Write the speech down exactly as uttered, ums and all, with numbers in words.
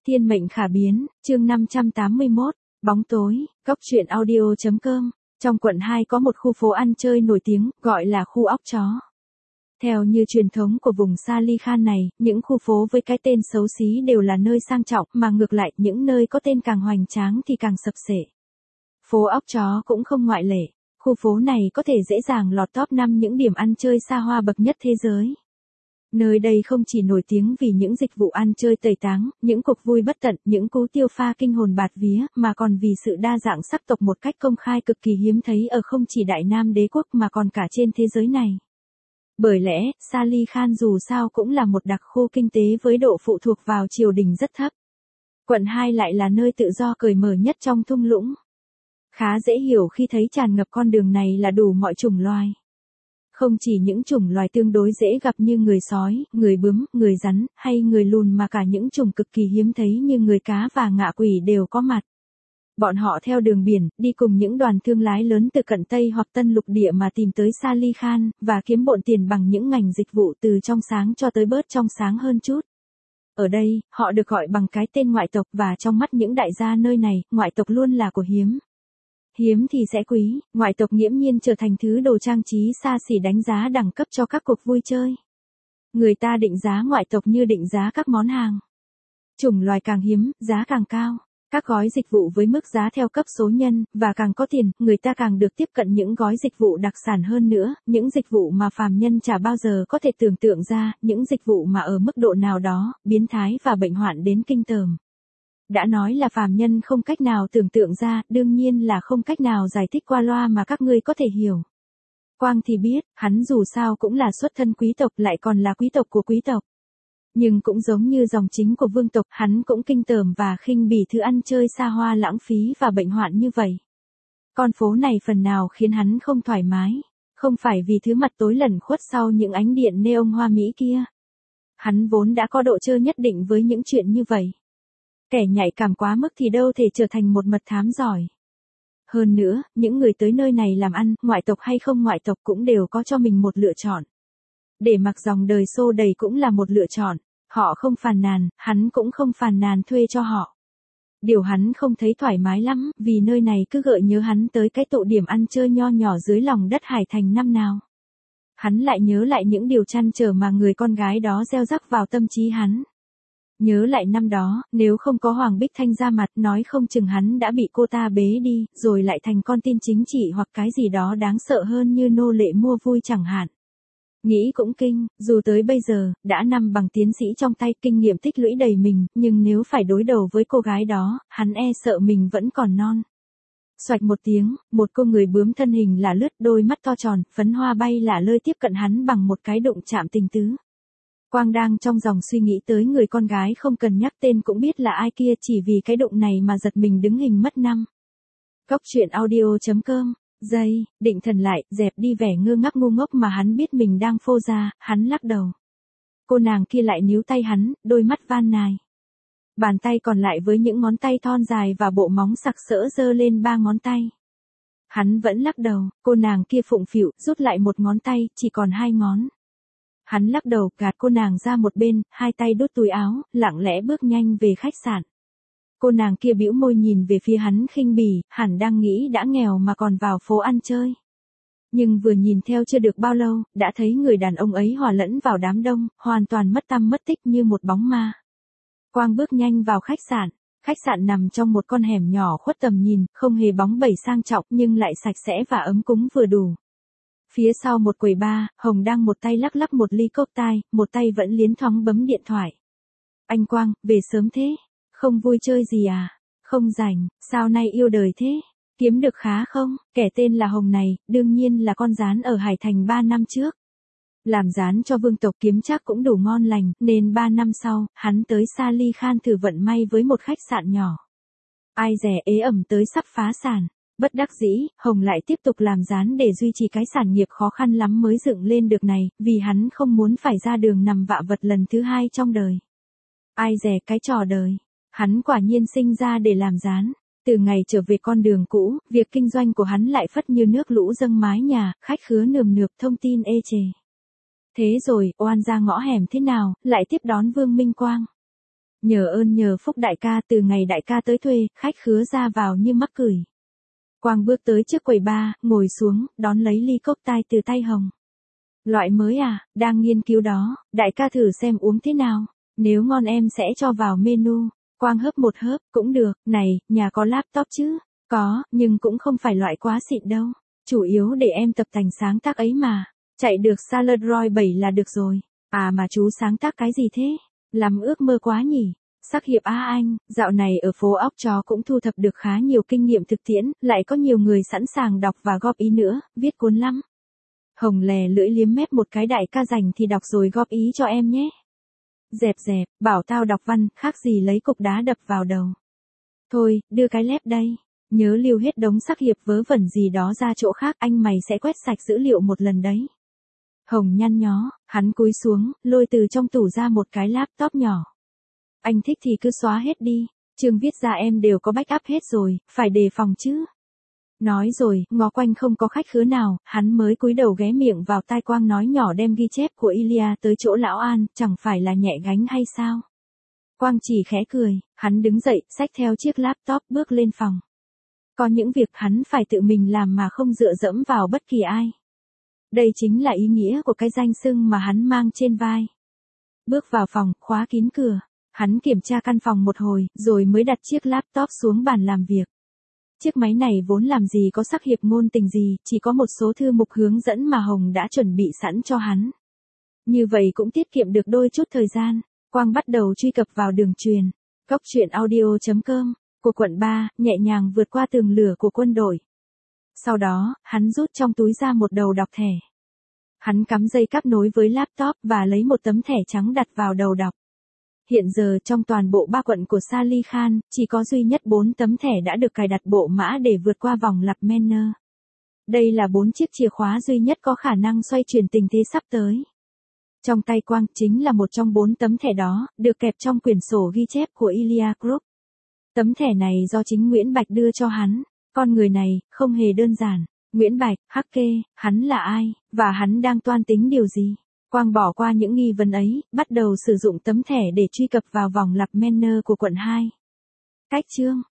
Thiên mệnh khả biến, chương năm trăm tám mươi mốt, bóng tối, góc truyện audio chấm com. Trong quận hai có một khu phố ăn chơi nổi tiếng, gọi là khu óc chó. Theo như truyền thống của vùng Salih Khan này, những khu phố với cái tên xấu xí đều là nơi sang trọng, mà ngược lại, những nơi có tên càng hoành tráng thì càng sập sệ. Phố óc chó cũng không ngoại lệ. Khu phố này có thể dễ dàng lọt top năm những điểm ăn chơi xa hoa bậc nhất thế giới. Nơi đây không chỉ nổi tiếng vì những dịch vụ ăn chơi tẩy táng, những cuộc vui bất tận, những cú tiêu pha kinh hồn bạt vía, mà còn vì sự đa dạng sắc tộc một cách công khai cực kỳ hiếm thấy ở không chỉ Đại Nam đế quốc mà còn cả trên thế giới này. Bởi lẽ, Salih Khan dù sao cũng là một đặc khu kinh tế với độ phụ thuộc vào triều đình rất thấp. Quận hai lại là nơi tự do cởi mở nhất trong thung lũng. Khá dễ hiểu khi thấy tràn ngập con đường này là đủ mọi chủng loài. Không chỉ những chủng loài tương đối dễ gặp như người sói, người bướm, người rắn, hay người lùn mà cả những chủng cực kỳ hiếm thấy như người cá và ngạ quỷ đều có mặt. Bọn họ theo đường biển, đi cùng những đoàn thương lái lớn từ cận Tây hoặc Tân Lục Địa mà tìm tới Salih Khan, và kiếm bộn tiền bằng những ngành dịch vụ từ trong sáng cho tới bớt trong sáng hơn chút. Ở đây, họ được gọi bằng cái tên ngoại tộc, và trong mắt những đại gia nơi này, ngoại tộc luôn là của hiếm. Hiếm thì sẽ quý, ngoại tộc nghiễm nhiên trở thành thứ đồ trang trí xa xỉ đánh giá đẳng cấp cho các cuộc vui chơi. Người ta định giá ngoại tộc như định giá các món hàng. Chủng loài càng hiếm, giá càng cao. Các gói dịch vụ với mức giá theo cấp số nhân, và càng có tiền, người ta càng được tiếp cận những gói dịch vụ đặc sản hơn nữa, những dịch vụ mà phàm nhân chả bao giờ có thể tưởng tượng ra, những dịch vụ mà ở mức độ nào đó, biến thái và bệnh hoạn đến kinh tởm. Đã nói là phàm nhân không cách nào tưởng tượng ra, đương nhiên là không cách nào giải thích qua loa mà các ngươi có thể hiểu. Quang thì biết, hắn dù sao cũng là xuất thân quý tộc, lại còn là quý tộc của quý tộc. Nhưng cũng giống như dòng chính của vương tộc, hắn cũng kinh tởm và khinh bỉ thứ ăn chơi xa hoa lãng phí và bệnh hoạn như vậy. Con phố này phần nào khiến hắn không thoải mái, không phải vì thứ mặt tối lẩn khuất sau những ánh điện neon hoa mỹ kia. Hắn vốn đã có độ trơ nhất định với những chuyện như vậy. Kẻ nhạy cảm quá mức thì đâu thể trở thành một mật thám giỏi. Hơn nữa, những người tới nơi này làm ăn, ngoại tộc hay không ngoại tộc cũng đều có cho mình một lựa chọn. Để mặc dòng đời xô đầy cũng là một lựa chọn. Họ không phàn nàn, hắn cũng không phàn nàn thuê cho họ. Điều hắn không thấy thoải mái lắm, vì nơi này cứ gợi nhớ hắn tới cái tụ điểm ăn chơi nho nhỏ dưới lòng đất Hải Thành năm nào. Hắn lại nhớ lại những điều trăn trở mà người con gái đó gieo rắc vào tâm trí hắn. Nhớ lại năm đó, nếu không có Hoàng Bích Thanh ra mặt, nói không chừng hắn đã bị cô ta bế đi, rồi lại thành con tin chính trị hoặc cái gì đó đáng sợ hơn như nô lệ mua vui chẳng hạn. Nghĩ cũng kinh, dù tới bây giờ, đã nằm bằng tiến sĩ trong tay, kinh nghiệm tích lũy đầy mình, nhưng nếu phải đối đầu với cô gái đó, hắn e sợ mình vẫn còn non. Xoạch một tiếng, một cô người bướm thân hình lả lướt, đôi mắt to tròn, phấn hoa bay lả lơi tiếp cận hắn bằng một cái đụng chạm tình tứ. Quang đang trong dòng suy nghĩ tới người con gái không cần nhắc tên cũng biết là ai kia, chỉ vì cái đụng này mà giật mình đứng hình mất năm. Góc truyện audio chấm com. Giây, định thần lại, dẹp đi vẻ ngơ ngác ngu ngốc mà hắn biết mình đang phô ra, hắn lắc đầu. Cô nàng kia lại níu tay hắn, đôi mắt van nài. Bàn tay còn lại với những ngón tay thon dài và bộ móng sặc sỡ giơ lên ba ngón tay. Hắn vẫn lắc đầu, cô nàng kia phụng phịu, rút lại một ngón tay, chỉ còn hai ngón. Hắn lắc đầu, gạt cô nàng ra một bên, hai tay đút túi áo, lặng lẽ bước nhanh về khách sạn. Cô nàng kia bĩu môi nhìn về phía hắn khinh bỉ, hẳn đang nghĩ đã nghèo mà còn vào phố ăn chơi. Nhưng vừa nhìn theo chưa được bao lâu, đã thấy người đàn ông ấy hòa lẫn vào đám đông, hoàn toàn mất tăm mất tích như một bóng ma. Quang bước nhanh vào khách sạn. Khách sạn nằm trong một con hẻm nhỏ khuất tầm nhìn, không hề bóng bẩy sang trọng nhưng lại sạch sẽ và ấm cúng vừa đủ. Phía sau một quầy bar, Hồng đang một tay lắc lắc một ly cốc tai, một tay vẫn liến thoáng bấm điện thoại. Anh Quang, về sớm thế? Không vui chơi gì à? Không rảnh, sao nay yêu đời thế? Kiếm được khá không? Kẻ tên là Hồng này, đương nhiên là con rán ở Hải Thành ba năm trước. Làm rán cho vương tộc kiếm chắc cũng đủ ngon lành, nên ba năm sau, hắn tới Salih Khan thử vận may với một khách sạn nhỏ. Ai dè ế ẩm tới sắp phá sản. Bất đắc dĩ, Hồng lại tiếp tục làm rán để duy trì cái sản nghiệp khó khăn lắm mới dựng lên được này, vì hắn không muốn phải ra đường nằm vạ vật lần thứ hai trong đời. Ai dè cái trò đời. Hắn quả nhiên sinh ra để làm rán. Từ ngày trở về con đường cũ, việc kinh doanh của hắn lại phất như nước lũ dâng mái nhà, khách khứa nườm nượp thông tin ê chề. Thế rồi, oan ra ngõ hẻm thế nào, lại tiếp đón Vương Minh Quang. Nhờ ơn nhờ phúc đại ca, từ ngày đại ca tới thuê, khách khứa ra vào như mắc cười. Quang bước tới trước quầy bar, ngồi xuống, đón lấy ly cốc tai từ tay Hồng. Loại mới à, đang nghiên cứu đó, đại ca thử xem uống thế nào. Nếu ngon em sẽ cho vào menu. Quang hớp một hớp, cũng được, này, nhà có laptop chứ? Có, nhưng cũng không phải loại quá xịn đâu. Chủ yếu để em tập tành sáng tác ấy mà. Chạy được Salad Roy bảy là được rồi. À mà chú sáng tác cái gì thế? Làm ước mơ quá nhỉ? Sắc hiệp A Anh, dạo này ở phố óc chó cũng thu thập được khá nhiều kinh nghiệm thực tiễn, lại có nhiều người sẵn sàng đọc và góp ý nữa, viết cuốn lắm. Hồng lè lưỡi liếm mép một cái, đại ca rảnh thì đọc rồi góp ý cho em nhé. Dẹp dẹp, bảo tao đọc văn, khác gì lấy cục đá đập vào đầu. Thôi, đưa cái lép đây. Nhớ lưu hết đống sắc hiệp vớ vẩn gì đó ra chỗ khác, anh mày sẽ quét sạch dữ liệu một lần đấy. Hồng nhăn nhó, hắn cúi xuống, lôi từ trong tủ ra một cái laptop nhỏ. Anh thích thì cứ xóa hết đi, chương viết ra em đều có backup hết rồi, phải đề phòng chứ. Nói rồi, ngó quanh không có khách khứa nào, hắn mới cúi đầu ghé miệng vào tai Quang nói nhỏ đem ghi chép của Ilya tới chỗ lão An, chẳng phải là nhẹ gánh hay sao? Quang chỉ khẽ cười, hắn đứng dậy, xách theo chiếc laptop bước lên phòng. Có những việc hắn phải tự mình làm mà không dựa dẫm vào bất kỳ ai. Đây chính là ý nghĩa của cái danh xưng mà hắn mang trên vai. Bước vào phòng, khóa kín cửa. Hắn kiểm tra căn phòng một hồi, rồi mới đặt chiếc laptop xuống bàn làm việc. Chiếc máy này vốn làm gì có sắc hiệp ngôn tình gì, chỉ có một số thư mục hướng dẫn mà Hồng đã chuẩn bị sẵn cho hắn. Như vậy cũng tiết kiệm được đôi chút thời gian. Quang bắt đầu truy cập vào đường truyền. Góc truyện audio chấm com, của quận ba, nhẹ nhàng vượt qua tường lửa của quân đội. Sau đó, hắn rút trong túi ra một đầu đọc thẻ. Hắn cắm dây cáp nối với laptop và lấy một tấm thẻ trắng đặt vào đầu đọc. Hiện giờ trong toàn bộ ba quận của Salih Khan, chỉ có duy nhất bốn tấm thẻ đã được cài đặt bộ mã để vượt qua vòng lặp Manor. Đây là bốn chiếc chìa khóa duy nhất có khả năng xoay chuyển tình thế sắp tới. Trong tay Quang chính là một trong bốn tấm thẻ đó, được kẹp trong quyển sổ ghi chép của Ilya Group. Tấm thẻ này do chính Nguyễn Bạch đưa cho hắn. Con người này, không hề đơn giản. Nguyễn Bạch, hắc kê, hắn là ai, và hắn đang toan tính điều gì? Quang bỏ qua những nghi vấn ấy, bắt đầu sử dụng tấm thẻ để truy cập vào vòng lặp Manor của quận hai. Cách chương